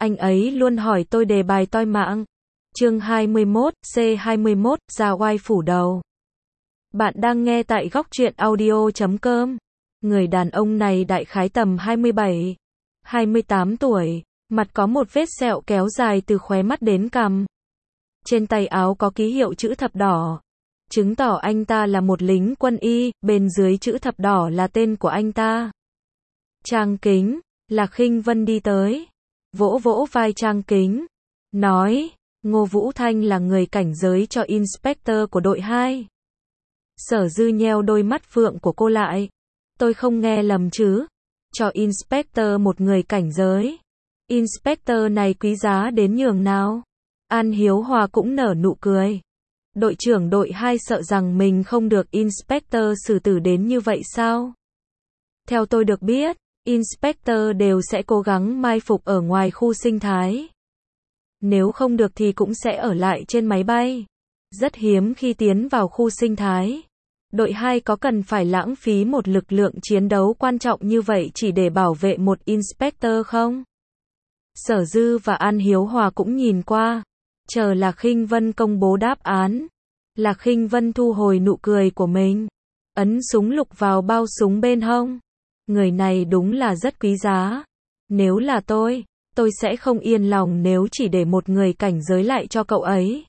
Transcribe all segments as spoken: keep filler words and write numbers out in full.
Anh ấy luôn hỏi tôi đề bài toi mạng. Chương hai mươi mốt, C hai mươi mốt, ra oai phủ đầu. Bạn đang nghe tại góc truyện audio chấm com. Người đàn ông này đại khái tầm hai mươi bảy, hai mươi tám tuổi, mặt có một vết sẹo kéo dài từ khóe mắt đến cằm. Trên tay áo có ký hiệu chữ thập đỏ, chứng tỏ anh ta là một lính quân y, bên dưới chữ thập đỏ là tên của anh ta. Trang Kính, Lạc Khinh Vân đi tới, vỗ vỗ vai Trang Kính, nói, Ngô Vũ Thanh là người cảnh giới cho Inspector của đội hai. Sở Dư nheo đôi mắt phượng của cô lại. Tôi không nghe lầm chứ? Cho Inspector một người cảnh giới. Inspector này quý giá đến nhường nào? An Hiếu Hòa cũng nở nụ cười. Đội trưởng đội hai sợ rằng mình không được Inspector xử tử đến như vậy sao? Theo tôi được biết, Inspector đều sẽ cố gắng mai phục ở ngoài khu sinh thái. Nếu không được thì cũng sẽ ở lại trên máy bay. Rất hiếm khi tiến vào khu sinh thái. Đội hai có cần phải lãng phí một lực lượng chiến đấu quan trọng như vậy chỉ để bảo vệ một Inspector không? Sở Dư và An Hiếu Hòa cũng nhìn qua. Chờ Lạc Khinh Vân công bố đáp án. Lạc Khinh Vân thu hồi nụ cười của mình. Ấn súng lục vào bao súng bên hông. Người này đúng là rất quý giá. Nếu là tôi, tôi sẽ không yên lòng nếu chỉ để một người cảnh giới lại cho cậu ấy.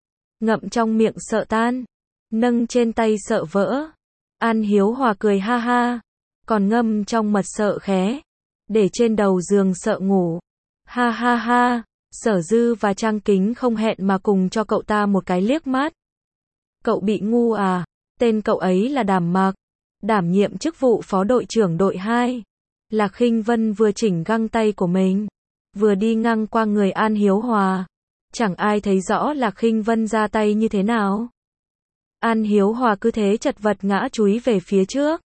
Ngậm trong miệng sợ tan, nâng trên tay sợ vỡ. An Hiếu Hòa cười ha ha, còn ngâm trong mật sợ khé, để trên đầu giường sợ ngủ. Ha ha ha, Sở Dư và Trang Kính không hẹn mà cùng cho cậu ta một cái liếc mắt. Cậu bị ngu à? Tên cậu ấy là Đàm Mặc, đảm nhiệm chức vụ phó đội trưởng đội hai. Lạc Khinh Vân vừa chỉnh găng tay của mình, vừa đi ngang qua người An Hiếu Hòa. Chẳng ai thấy rõ Lạc Khinh Vân ra tay như thế nào. An Hiếu Hòa cứ thế chật vật ngã chúi về phía trước.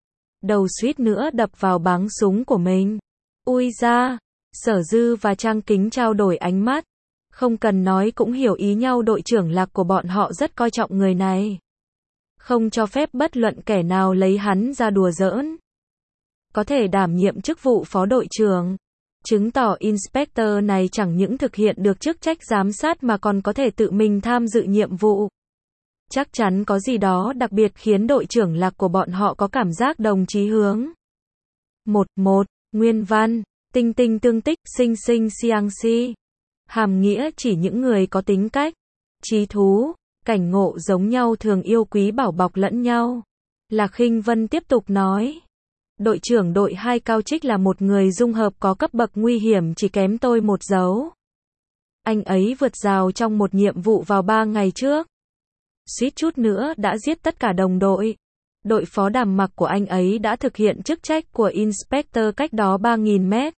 Đầu suýt nữa đập vào báng súng của mình. Ui da, Sở Dư và Trang Kính trao đổi ánh mắt. Không cần nói cũng hiểu ý nhau, đội trưởng Lạc của bọn họ rất coi trọng người này. Không cho phép bất luận kẻ nào lấy hắn ra đùa giỡn. Có thể đảm nhiệm chức vụ phó đội trưởng, chứng tỏ Inspector này chẳng những thực hiện được chức trách giám sát mà còn có thể tự mình tham dự nhiệm vụ. Chắc chắn có gì đó đặc biệt khiến đội trưởng Lạc của bọn họ có cảm giác đồng chí hướng. một. một. Nguyên văn, tinh tinh tương tích, sinh sinh siang si. Hàm nghĩa chỉ những người có tính cách, trí thú, cảnh ngộ giống nhau thường yêu quý bảo bọc lẫn nhau. Lạc Khinh Vân tiếp tục nói. Đội trưởng đội hai Cao Trích là một người dung hợp có cấp bậc nguy hiểm chỉ kém tôi một dấu. Anh ấy vượt rào trong một nhiệm vụ vào ba ngày trước. Suýt chút nữa đã giết tất cả đồng đội. Đội phó Đàm Mặc của anh ấy đã thực hiện chức trách của Inspector cách đó ba nghìn mét.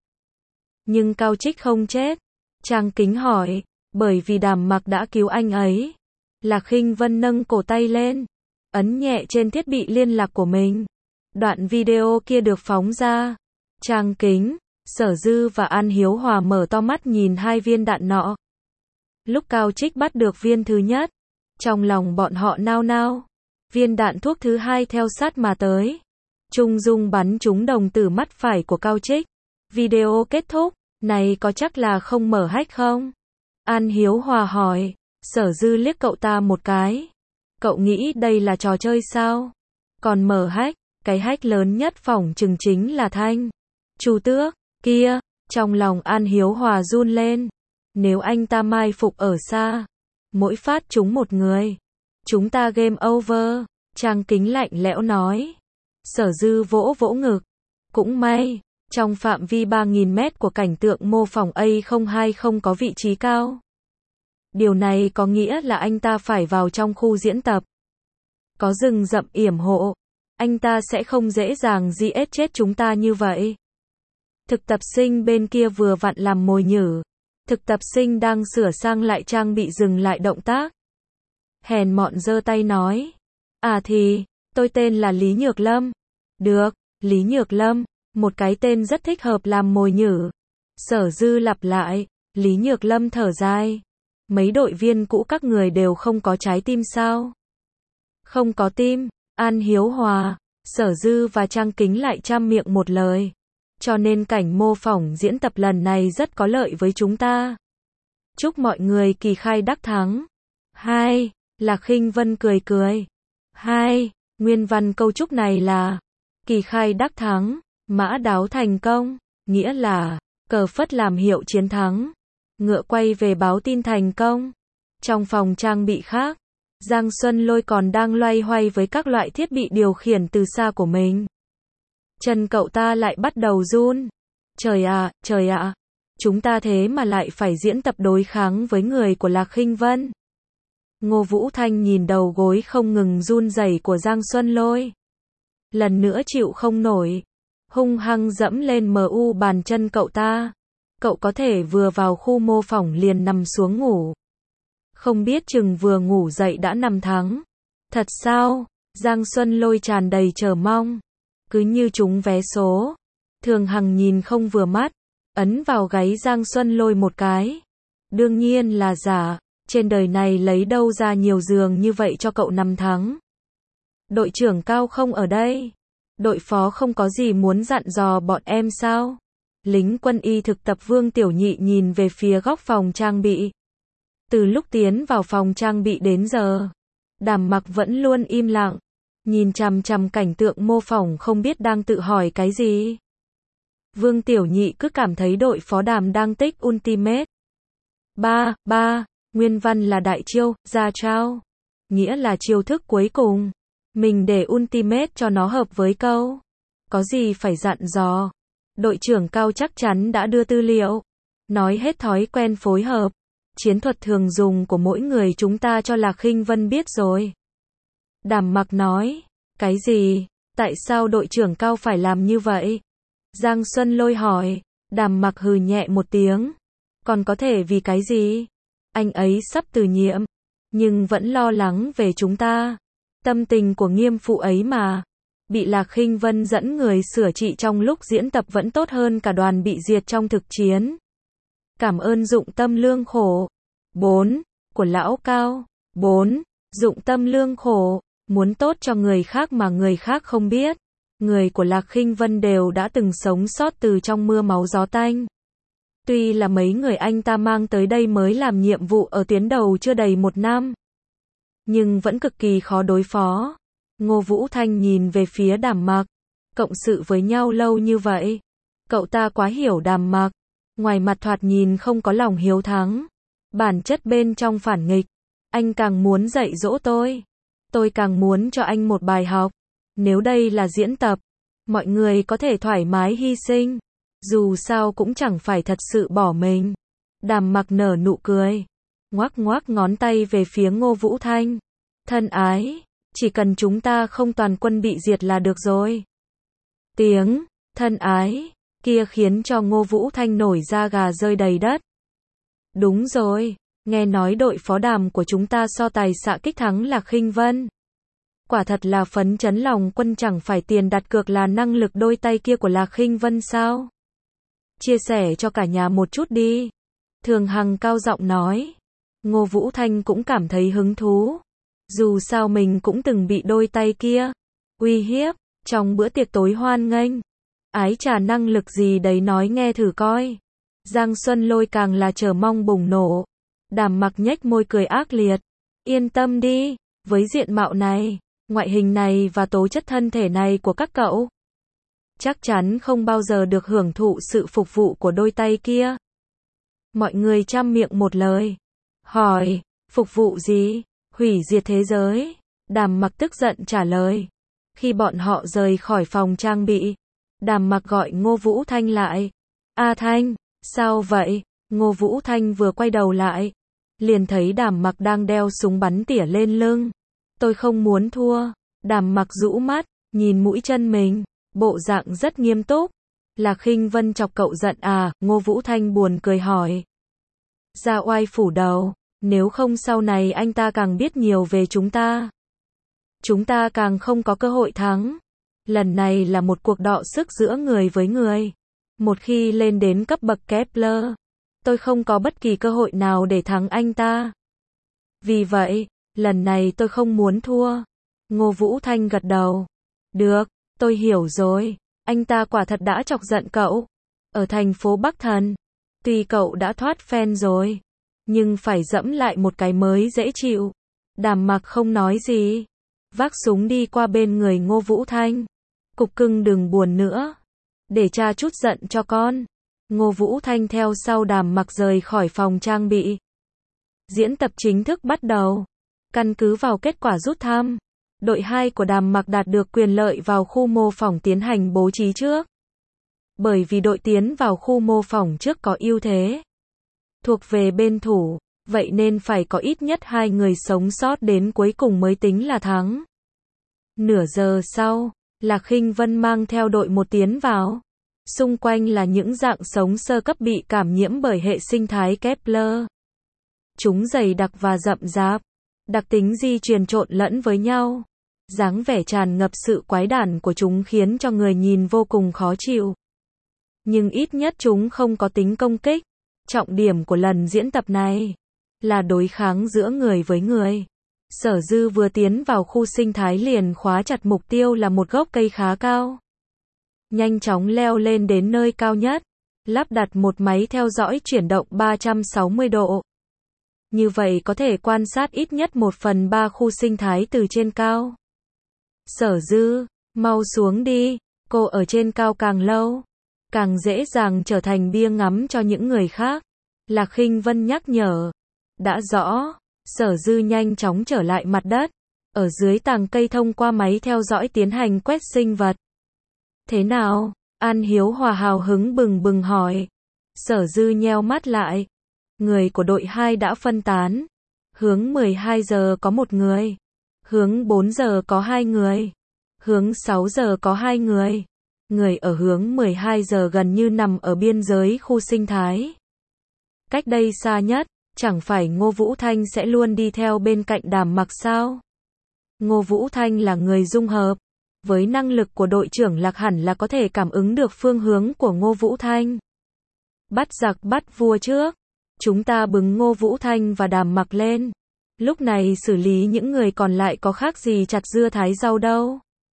Nhưng Cao Trích không chết. Trang Kính hỏi, bởi vì Đàm Mặc đã cứu anh ấy. Lạc Khinh Vân nâng cổ tay lên, ấn nhẹ trên thiết bị liên lạc của mình. Đoạn video kia được phóng ra. Trang Kính, Sở Dư và An Hiếu Hòa mở to mắt nhìn hai viên đạn nọ. Lúc Cao Trích bắt được viên thứ nhất, trong lòng bọn họ nao nao. Viên đạn thuốc thứ hai theo sát mà tới. Trung dung bắn trúng đồng tử mắt phải của Cao Trích. Video kết thúc, này có chắc là không mở hack không? An Hiếu Hòa hỏi. Sở Dư liếc cậu ta một cái. Cậu nghĩ đây là trò chơi sao? Còn mở hack, cái hack lớn nhất phỏng chừng chính là Thanh Chu Tước kia. Trong lòng An Hiếu Hòa run lên. Nếu anh ta mai phục ở xa, mỗi phát trúng một người, chúng ta game over. Trang Kính lạnh lẽo nói. Sở Dư vỗ vỗ ngực. Cũng may, trong phạm vi ba nghìn mét của cảnh tượng mô phỏng A không hai không có vị trí cao. Điều này có nghĩa là anh ta phải vào trong khu diễn tập. Có rừng rậm yểm hộ. Anh ta sẽ không dễ dàng giết chết chúng ta như vậy. Thực tập sinh bên kia vừa vặn làm mồi nhử. Thực tập sinh đang sửa sang lại trang bị dừng lại động tác. Hèn mọn giơ tay nói. À thì, tôi tên là Lý Nhược Lâm. Được, Lý Nhược Lâm, một cái tên rất thích hợp làm mồi nhử. Sở Dư lặp lại. Lý Nhược Lâm thở dài. Mấy đội viên cũ các người đều không có trái tim sao? Không có tim. An Hiếu Hòa, Sở Dư và Trang Kính lại chăm miệng một lời. cho nên cảnh mô phỏng diễn tập lần này rất có lợi với chúng ta. Chúc mọi người kỳ khai đắc thắng. hai. Lạc Khinh Vân cười cười. hai. Nguyên văn câu chúc này là kỳ khai đắc thắng, mã đáo thành công, nghĩa là cờ phất làm hiệu chiến thắng, ngựa quay về báo tin thành công. Trong phòng trang bị khác, Giang Xuân Lôi còn đang loay hoay với các loại thiết bị điều khiển từ xa của mình. Chân cậu ta lại bắt đầu run. Trời ạ, trời ạ, chúng ta thế mà lại phải diễn tập đối kháng với người của Lạc Khinh Vân. Ngô Vũ Thanh nhìn đầu gối không ngừng run rẩy của Giang Xuân Lôi. Lần nữa chịu không nổi, hung hăng dẫm lên em u bàn chân cậu ta. Cậu có thể vừa vào khu mô phỏng liền nằm xuống ngủ. Không biết chừng vừa ngủ dậy đã nằm thắng. Thật sao? Giang Xuân Lôi tràn đầy chờ mong. Cứ như trúng vé số. Thường Hằng nhìn không vừa mắt, ấn vào gáy Giang Xuân Lôi một cái. Đương nhiên là giả, trên đời này lấy đâu ra nhiều giường như vậy cho cậu nằm thắng. Đội trưởng Cao không ở đây. Đội phó không có gì muốn dặn dò bọn em sao? Lính quân y thực tập Vương Tiểu Nhị nhìn về phía góc phòng trang bị. Từ lúc tiến vào phòng trang bị đến giờ, Đàm Mặc vẫn luôn im lặng, nhìn chằm chằm cảnh tượng mô phỏng không biết đang tự hỏi cái gì. Vương Tiểu Nhị cứ cảm thấy đội phó Đàm đang tích ultimate. ba. ba. Nguyên văn là đại chiêu, ra trao. Nghĩa là chiêu thức cuối cùng. Mình để ultimate cho nó hợp với câu. Có gì phải dặn dò. Đội trưởng Cao chắc chắn đã đưa tư liệu. Nói hết thói quen phối hợp. Chiến thuật thường dùng của mỗi người chúng ta cho Lạc Khinh Vân biết rồi. Đàm Mặc nói. Cái gì? Tại sao đội trưởng Cao phải làm như vậy? Giang Xuân Lôi hỏi. Đàm Mặc hừ nhẹ một tiếng. Còn có thể vì cái gì? Anh ấy sắp từ nhiệm, nhưng vẫn lo lắng về chúng ta. Tâm tình của nghiêm phụ ấy mà. Bị Lạc Khinh Vân dẫn người sửa trị trong lúc diễn tập vẫn tốt hơn cả đoàn bị diệt trong thực chiến. Cảm ơn dụng tâm lương khổ. bốn. Của lão Cao. bốn. Dụng tâm lương khổ. Muốn tốt cho người khác mà người khác không biết. Người của Lạc Khinh Vân đều đã từng sống sót từ trong mưa máu gió tanh. Tuy là mấy người anh ta mang tới đây mới làm nhiệm vụ ở tuyến đầu chưa đầy một năm, nhưng vẫn cực kỳ khó đối phó. Ngô Vũ Thanh nhìn về phía Đàm Mặc. Cộng sự với nhau lâu như vậy, cậu ta quá hiểu Đàm Mặc. Ngoài mặt thoạt nhìn không có lòng hiếu thắng, bản chất bên trong phản nghịch. Anh càng muốn dạy dỗ tôi, tôi càng muốn cho anh một bài học. Nếu đây là diễn tập, mọi người có thể thoải mái hy sinh. Dù sao cũng chẳng phải thật sự bỏ mình. Đàm Mặc nở nụ cười, ngoắc ngoắc ngón tay về phía Ngô Vũ Thanh. Thân ái, chỉ cần chúng ta không toàn quân bị diệt là được rồi. Tiếng thân ái kia khiến cho Ngô Vũ Thanh nổi da gà rơi đầy đất. Đúng rồi, nghe nói đội phó Đàm của chúng ta so tài xạ kích thắng Lạc Khinh Vân. Quả thật là phấn chấn lòng quân, chẳng phải tiền đặt cược là năng lực đôi tay kia của Lạc Khinh Vân sao? Chia sẻ cho cả nhà một chút đi. Thường Hằng cao giọng nói. Ngô Vũ Thanh cũng cảm thấy hứng thú. Dù sao mình cũng từng bị đôi tay kia uy hiếp trong bữa tiệc tối hoan nghênh. Ái trà năng lực gì đấy nói nghe thử coi. Giang Xuân Lôi càng là chờ mong bùng nổ. Đàm Mặc nhếch môi cười ác liệt. Yên tâm đi, với diện mạo này, ngoại hình này và tố chất thân thể này của các cậu, chắc chắn không bao giờ được hưởng thụ sự phục vụ của đôi tay kia. Mọi người trăm miệng một lời. Hỏi, phục vụ gì? Hủy diệt thế giới. Đàm Mặc tức giận trả lời. Khi bọn họ rời khỏi phòng trang bị, Đàm Mặc gọi Ngô Vũ Thanh lại. A Thanh, sao vậy? Ngô Vũ Thanh vừa quay đầu lại, liền thấy Đàm Mặc đang đeo súng bắn tỉa lên lưng. Tôi không muốn thua. Đàm Mặc rũ mắt, nhìn mũi chân mình, bộ dạng rất nghiêm túc. Lạc Khinh Vân chọc cậu giận à? Ngô Vũ Thanh buồn cười hỏi. Ra oai phủ đầu, nếu không sau này anh ta càng biết nhiều về chúng ta. Chúng ta càng không có cơ hội thắng. Lần này là một cuộc đọ sức giữa người với người. Một khi lên đến cấp bậc Kepler, tôi không có bất kỳ cơ hội nào để thắng anh ta. Vì vậy, lần này tôi không muốn thua. Ngô Vũ Thanh gật đầu. Được, tôi hiểu rồi. Anh ta quả thật đã chọc giận cậu. Ở thành phố Bắc Thần, tuy cậu đã thoát phen rồi, nhưng phải dẫm lại một cái mới dễ chịu. Đàm Mặc không nói gì, vác súng đi qua bên người Ngô Vũ Thanh. Cục cưng đừng buồn nữa, để cha chút giận cho con. Ngô Vũ Thanh theo sau Đàm Mặc rời khỏi phòng trang bị. Diễn tập chính thức bắt đầu. Căn cứ vào kết quả rút thăm, đội hai của Đàm Mặc đạt được quyền lợi vào khu mô phỏng tiến hành bố trí trước. Bởi vì đội tiến vào khu mô phỏng trước có ưu thế thuộc về bên thủ, vậy nên phải có ít nhất hai người sống sót đến cuối cùng mới tính là thắng. Nửa giờ sau, Lạc Khinh Vân mang theo đội một tiến vào. Xung quanh là những dạng sống sơ cấp bị cảm nhiễm bởi hệ sinh thái Kepler. Chúng dày đặc và rậm rạp, đặc tính di truyền trộn lẫn với nhau. Dáng vẻ tràn ngập sự quái đản của chúng khiến cho người nhìn vô cùng khó chịu. Nhưng ít nhất chúng không có tính công kích. Trọng điểm của lần diễn tập này là đối kháng giữa người với người. Sở Dư vừa tiến vào khu sinh thái liền khóa chặt mục tiêu là một gốc cây khá cao. Nhanh chóng leo lên đến nơi cao nhất, lắp đặt một máy theo dõi chuyển động ba trăm sáu mươi độ. Như vậy có thể quan sát ít nhất một phần ba khu sinh thái từ trên cao. Sở Dư, mau xuống đi, cô ở trên cao càng lâu, càng dễ dàng trở thành bia ngắm cho những người khác. Lạc Khinh Vân nhắc nhở. Đã rõ. Sở Dư nhanh chóng trở lại mặt đất, ở dưới tàng cây thông qua máy theo dõi tiến hành quét sinh vật. Thế nào? An Hiếu Hòa hào hứng bừng bừng hỏi. Sở Dư nheo mắt lại. Người của đội hai đã phân tán. Hướng mười hai giờ có một người. Hướng bốn giờ có hai người. Hướng sáu giờ có hai người. Người ở hướng mười hai giờ gần như nằm ở biên giới khu sinh thái. Cách đây xa nhất, chẳng phải Ngô Vũ Thanh sẽ luôn đi theo bên cạnh Đàm Mặc sao? Ngô Vũ Thanh là người dung hợp. Với năng lực của đội trưởng Lạc hẳn là có thể cảm ứng được phương hướng của Ngô Vũ Thanh. Bắt giặc bắt vua trước. Chúng ta bứng Ngô Vũ Thanh và Đàm Mặc lên. Lúc này xử lý những người còn lại có khác gì chặt dưa thái rau đâu.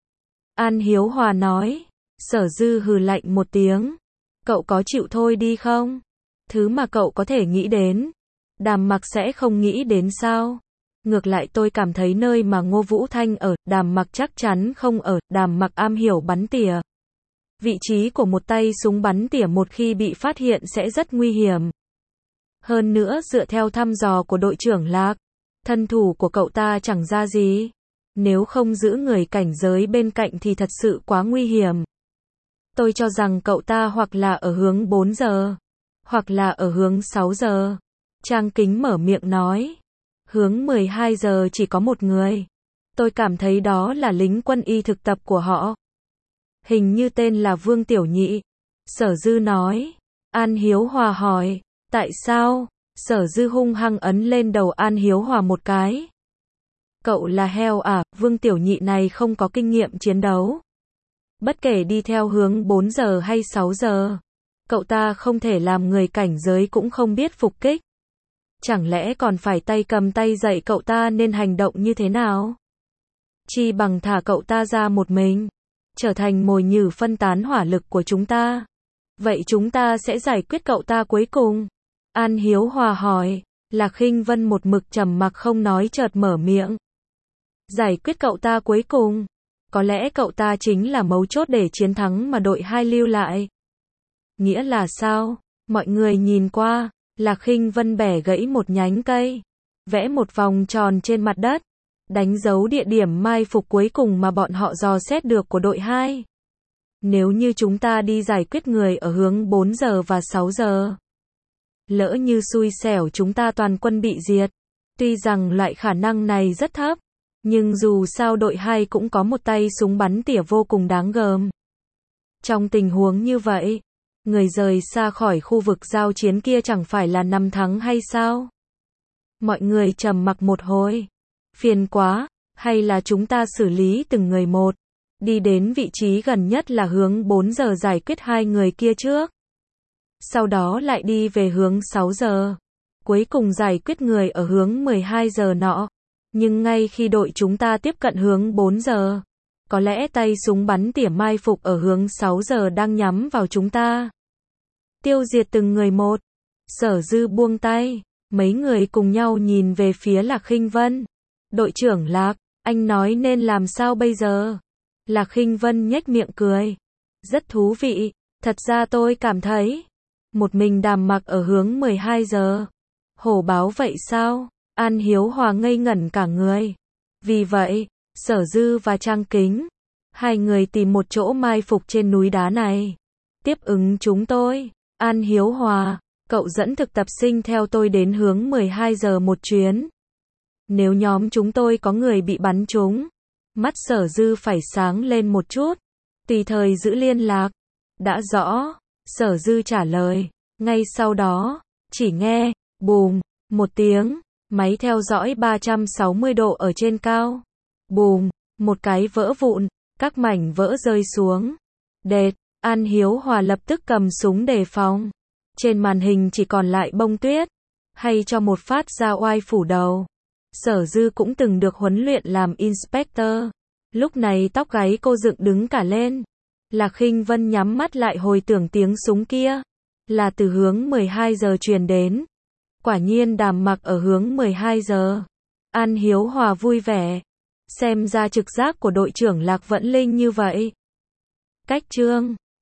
An Hiếu Hòa nói. Sở Dư hừ lạnh một tiếng. Cậu có chịu thôi đi không? Thứ mà cậu có thể nghĩ đến, Đàm Mặc sẽ không nghĩ đến sao? Ngược lại tôi cảm thấy nơi mà Ngô Vũ Thanh ở, Đàm Mặc chắc chắn không ở. Đàm Mặc am hiểu bắn tỉa. Vị trí của một tay súng bắn tỉa một khi bị phát hiện sẽ rất nguy hiểm. Hơn nữa dựa theo thăm dò của đội trưởng Lạc, thân thủ của cậu ta chẳng ra gì. Nếu không giữ người cảnh giới bên cạnh thì thật sự quá nguy hiểm. Tôi cho rằng cậu ta hoặc là ở hướng bốn giờ, hoặc là ở hướng sáu giờ. Trang Kính mở miệng nói. Hướng mười hai giờ chỉ có một người. Tôi cảm thấy đó là lính quân y thực tập của họ. Hình như tên là Vương Tiểu Nhị. Sở Dư nói. An Hiếu Hòa hỏi. Tại sao? Sở Dư hung hăng ấn lên đầu An Hiếu Hòa một cái. Cậu là heo à? Vương Tiểu Nhị này không có kinh nghiệm chiến đấu. Bất kể đi theo hướng bốn giờ hay sáu giờ, cậu ta không thể làm người cảnh giới cũng không biết phục kích. Chẳng lẽ còn phải tay cầm tay dạy cậu ta nên hành động như thế nào? Chi bằng thả cậu ta ra một mình, trở thành mồi nhử phân tán hỏa lực của chúng ta. Vậy chúng ta sẽ giải quyết cậu ta cuối cùng. An Hiếu Hòa hỏi. Lạc Khinh Vân một mực trầm mặc không nói chợt mở miệng. Giải quyết cậu ta cuối cùng. Có lẽ cậu ta chính là mấu chốt để chiến thắng mà đội hai lưu lại. Nghĩa là sao? Mọi người nhìn qua. Lạc Khinh Vân bẻ gãy một nhánh cây, vẽ một vòng tròn trên mặt đất, đánh dấu địa điểm mai phục cuối cùng mà bọn họ dò xét được của đội hai. Nếu như chúng ta đi giải quyết người ở hướng bốn giờ và sáu giờ, lỡ như xui xẻo chúng ta toàn quân bị diệt. Tuy rằng loại khả năng này rất thấp, nhưng dù sao đội hai cũng có một tay súng bắn tỉa vô cùng đáng gờm. Trong tình huống như vậy, người rời xa khỏi khu vực giao chiến kia chẳng phải là nằm thắng hay sao? Mọi người trầm mặc một hồi. Phiền quá, hay là chúng ta xử lý từng người một. Đi đến vị trí gần nhất là hướng bốn giờ giải quyết hai người kia trước. Sau đó lại đi về hướng sáu giờ. Cuối cùng giải quyết người ở hướng mười hai giờ nọ. Nhưng ngay khi đội chúng ta tiếp cận hướng bốn giờ, Có lẽ tay súng bắn tỉa mai phục ở hướng sáu giờ đang nhắm vào chúng ta. Tiêu diệt từng người một. Sở Dư buông tay. Mấy người cùng nhau nhìn về phía Lạc Khinh Vân. Đội trưởng Lạc, anh nói nên làm sao bây giờ? Lạc Khinh Vân nhếch miệng cười. Rất thú vị. Thật ra tôi cảm thấy. Một mình Đàm Mặc ở hướng mười hai giờ. Hổ báo vậy sao? An Hiếu Hòa ngây ngẩn cả người. Vì vậy, Sở Dư và Trang Kính, hai người tìm một chỗ mai phục trên núi đá này. Tiếp ứng chúng tôi. An Hiếu Hòa, cậu dẫn thực tập sinh theo tôi đến hướng mười hai giờ một chuyến. Nếu nhóm chúng tôi có người bị bắn trúng, mắt Sở Dư phải sáng lên một chút. Tùy thời giữ liên lạc. Đã rõ. Sở Dư trả lời. Ngay sau đó, chỉ nghe, bùm, một tiếng, máy theo dõi ba trăm sáu mươi độ ở trên cao. Bùm, một cái vỡ vụn, các mảnh vỡ rơi xuống. Đệt, An Hiếu Hòa lập tức cầm súng đề phòng. Trên màn hình chỉ còn lại bông tuyết. Hay cho một phát ra oai phủ đầu. Sở Dư cũng từng được huấn luyện làm inspector. Lúc này tóc gáy cô dựng đứng cả lên. Lạc Khinh Vân nhắm mắt lại hồi tưởng tiếng súng kia. Là từ hướng mười hai giờ truyền đến. Quả nhiên Đàm Mặc ở hướng mười hai giờ. An Hiếu Hòa vui vẻ. Xem ra trực giác của đội trưởng Lạc vẫn linh như vậy. Cách chương